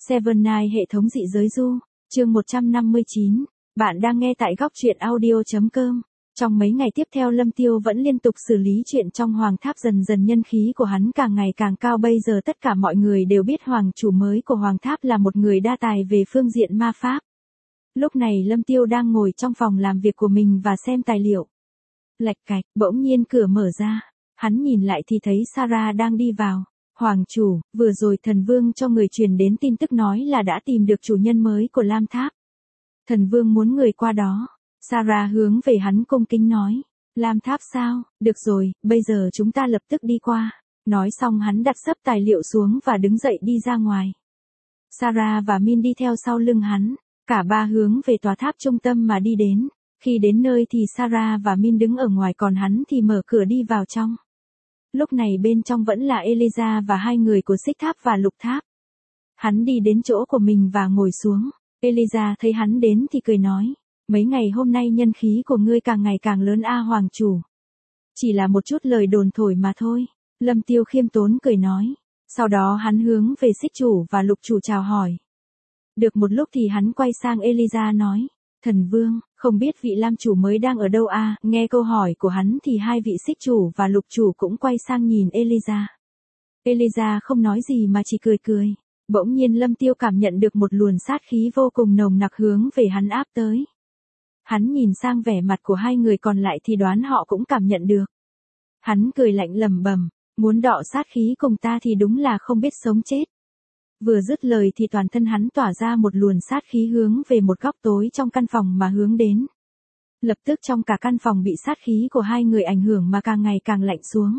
Seven Night hệ thống dị giới du, chương 159, bạn đang nghe tại góc truyện audio.com. Trong mấy ngày tiếp theo Lâm Tiêu vẫn liên tục xử lý chuyện trong Hoàng Tháp, dần dần nhân khí của hắn càng ngày càng cao. Bây giờ tất cả mọi người đều biết Hoàng chủ mới của Hoàng Tháp là một người đa tài về phương diện ma pháp. Lúc này Lâm Tiêu đang ngồi trong phòng làm việc của mình và xem tài liệu. Lạch cạch, bỗng nhiên cửa mở ra. Hắn nhìn lại thì thấy Sarah đang đi vào. Hoàng chủ, vừa rồi thần vương cho người truyền đến tin tức nói là đã tìm được chủ nhân mới của Lam Tháp. Thần vương muốn người qua đó. Sarah hướng về hắn cung kính nói. Lam Tháp sao? Được rồi, bây giờ chúng ta lập tức đi qua. Nói xong hắn đặt sấp tài liệu xuống và đứng dậy đi ra ngoài. Sarah và Min đi theo sau lưng hắn. Cả ba hướng về tòa tháp trung tâm mà đi đến. Khi đến nơi thì Sarah và Min đứng ở ngoài, còn hắn thì mở cửa đi vào trong. Lúc này bên trong vẫn là Eliza và hai người của Xích Tháp và Lục Tháp. Hắn đi đến chỗ của mình và ngồi xuống. Eliza thấy hắn đến thì cười nói. Mấy ngày hôm nay nhân khí của ngươi càng ngày càng lớn Hoàng chủ. Chỉ là một chút lời đồn thổi mà thôi. Lâm Tiêu khiêm tốn cười nói. Sau đó hắn hướng về Xích chủ và Lục chủ chào hỏi. Được một lúc thì hắn quay sang Eliza nói. Thần vương, không biết vị Lam chủ mới đang ở đâu Nghe câu hỏi của hắn thì hai vị Xích chủ và Lục chủ cũng quay sang nhìn Eliza. Eliza không nói gì mà chỉ cười cười. Bỗng nhiên Lâm Tiêu cảm nhận được một luồng sát khí vô cùng nồng nặc hướng về hắn áp tới. Hắn nhìn sang vẻ mặt của hai người còn lại thì đoán họ cũng cảm nhận được. Hắn cười lạnh lẩm bẩm, muốn đọ sát khí cùng ta thì đúng là không biết sống chết. Vừa dứt lời thì toàn thân hắn tỏa ra một luồng sát khí hướng về một góc tối trong căn phòng mà hướng đến. Lập tức trong cả căn phòng bị sát khí của hai người ảnh hưởng mà càng ngày càng lạnh xuống.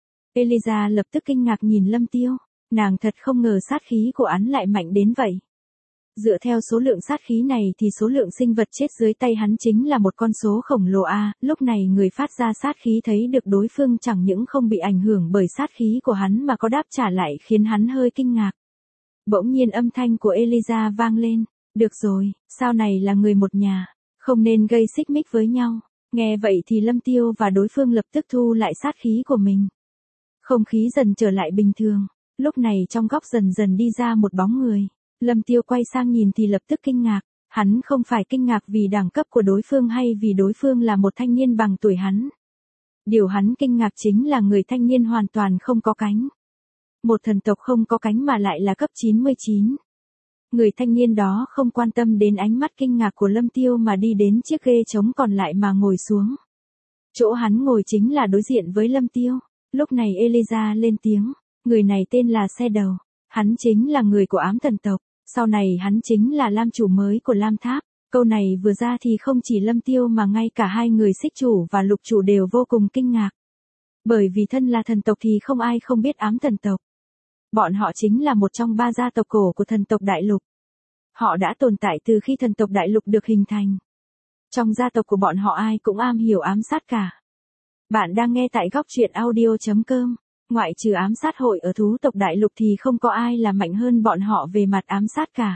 Eliza lập tức kinh ngạc nhìn Lâm Tiêu, nàng thật không ngờ sát khí của hắn lại mạnh đến vậy. Dựa theo số lượng sát khí này thì số lượng sinh vật chết dưới tay hắn chính là một con số khổng lồ Lúc này người phát ra sát khí thấy được đối phương chẳng những không bị ảnh hưởng bởi sát khí của hắn mà có đáp trả lại khiến hắn hơi kinh ngạc. Bỗng nhiên âm thanh của Eliza vang lên. Được rồi, sau này là người một nhà, không nên gây xích mích với nhau. Nghe vậy thì Lâm Tiêu và đối phương lập tức thu lại sát khí của mình. Không khí dần trở lại bình thường. Lúc này trong góc dần dần đi ra một bóng người. Lâm Tiêu quay sang nhìn thì lập tức kinh ngạc. Hắn không phải kinh ngạc vì đẳng cấp của đối phương hay vì đối phương là một thanh niên bằng tuổi hắn. Điều hắn kinh ngạc chính là người thanh niên hoàn toàn không có cánh. Một thần tộc không có cánh mà lại là cấp 99. Người thanh niên đó không quan tâm đến ánh mắt kinh ngạc của Lâm Tiêu mà đi đến chiếc ghế trống còn lại mà ngồi xuống. Chỗ hắn ngồi chính là đối diện với Lâm Tiêu. Lúc này Eliza lên tiếng. Người này tên là Shadow. Hắn chính là người của ám thần tộc. Sau này hắn chính là Lam chủ mới của Lam Tháp. Câu này vừa ra thì không chỉ Lâm Tiêu mà ngay cả hai người Xích chủ và Lục chủ đều vô cùng kinh ngạc. Bởi vì thân là thần tộc thì không ai không biết ám thần tộc. Bọn họ chính là một trong ba gia tộc cổ của thần tộc Đại Lục. Họ đã tồn tại từ khi thần tộc Đại Lục được hình thành. Trong gia tộc của bọn họ ai cũng am hiểu ám sát cả. Bạn đang nghe tại góc truyện audio.com. Ngoại trừ ám sát hội ở thú tộc Đại Lục thì không có ai là mạnh hơn bọn họ về mặt ám sát cả.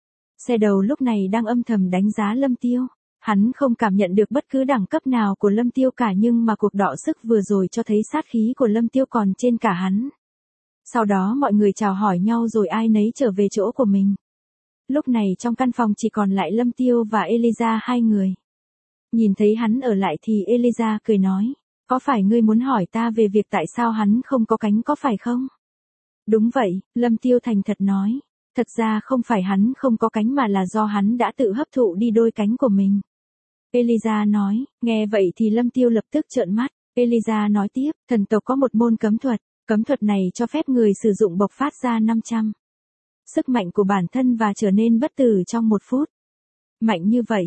Xe đầu lúc này đang âm thầm đánh giá Lâm Tiêu. Hắn không cảm nhận được bất cứ đẳng cấp nào của Lâm Tiêu cả, nhưng mà cuộc đọ sức vừa rồi cho thấy sát khí của Lâm Tiêu còn trên cả hắn. Sau đó mọi người chào hỏi nhau rồi ai nấy trở về chỗ của mình. Lúc này trong căn phòng chỉ còn lại Lâm Tiêu và Eliza hai người. Nhìn thấy hắn ở lại thì Eliza cười nói. Có phải ngươi muốn hỏi ta về việc tại sao hắn không có cánh có phải không? Đúng vậy, Lâm Tiêu thành thật nói. Thật ra không phải hắn không có cánh mà là do hắn đã tự hấp thụ đi đôi cánh của mình. Eliza nói. Nghe vậy thì Lâm Tiêu lập tức trợn mắt. Eliza nói tiếp. Thần tộc có một môn cấm thuật. Cấm thuật này cho phép người sử dụng bộc phát ra 500 sức mạnh của bản thân và trở nên bất tử trong 1 phút. Mạnh như vậy,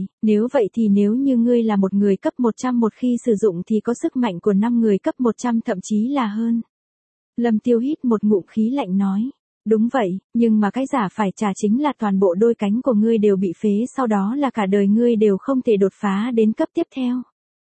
nếu như ngươi là một người cấp 100 một khi sử dụng thì có sức mạnh của 5 người cấp 100 thậm chí là hơn. Lâm Tiêu hít một ngụm khí lạnh nói. Đúng vậy, nhưng mà cái giả phải trả chính là toàn bộ đôi cánh của ngươi đều bị phế, sau đó là cả đời ngươi đều không thể đột phá đến cấp tiếp theo.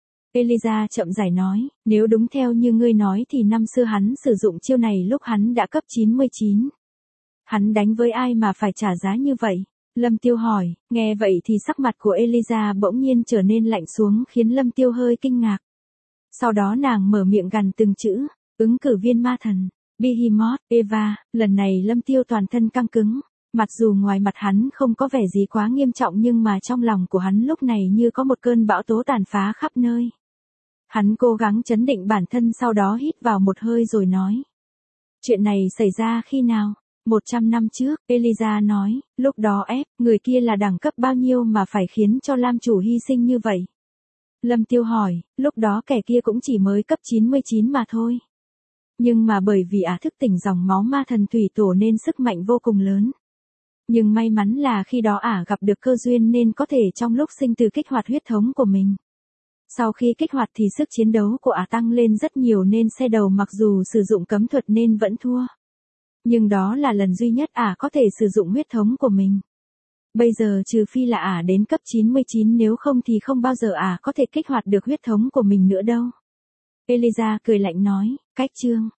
Eliza chậm rãi nói, nếu đúng theo như ngươi nói thì năm xưa hắn sử dụng chiêu này lúc hắn đã cấp 99. Hắn đánh với ai mà phải trả giá như vậy? Lâm Tiêu hỏi. Nghe vậy thì sắc mặt của Eliza bỗng nhiên trở nên lạnh xuống khiến Lâm Tiêu hơi kinh ngạc. Sau đó nàng mở miệng gằn từng chữ. Ứng cử viên ma thần. Behemoth, Eva. Lần này Lâm Tiêu toàn thân căng cứng. Mặc dù ngoài mặt hắn không có vẻ gì quá nghiêm trọng nhưng mà trong lòng của hắn lúc này như có một cơn bão tố tàn phá khắp nơi. Hắn cố gắng trấn định bản thân sau đó hít vào một hơi rồi nói. Chuyện này xảy ra khi nào? 100 năm trước, Eliza nói, lúc đó người kia là đẳng cấp bao nhiêu mà phải khiến cho Lam chủ hy sinh như vậy? Lâm Tiêu hỏi, lúc đó kẻ kia cũng chỉ mới cấp 99 mà thôi. Nhưng mà bởi vì thức tỉnh dòng máu ma thần thủy tổ nên sức mạnh vô cùng lớn. Nhưng may mắn là khi đó gặp được cơ duyên nên có thể trong lúc sinh tử kích hoạt huyết thống của mình. Sau khi kích hoạt thì sức chiến đấu của tăng lên rất nhiều nên xe đầu mặc dù sử dụng cấm thuật nên vẫn thua. Nhưng đó là lần duy nhất có thể sử dụng huyết thống của mình. Bây giờ trừ phi là đến cấp 99 nếu không thì không bao giờ có thể kích hoạt được huyết thống của mình nữa đâu. Eliza cười lạnh nói, cách chương.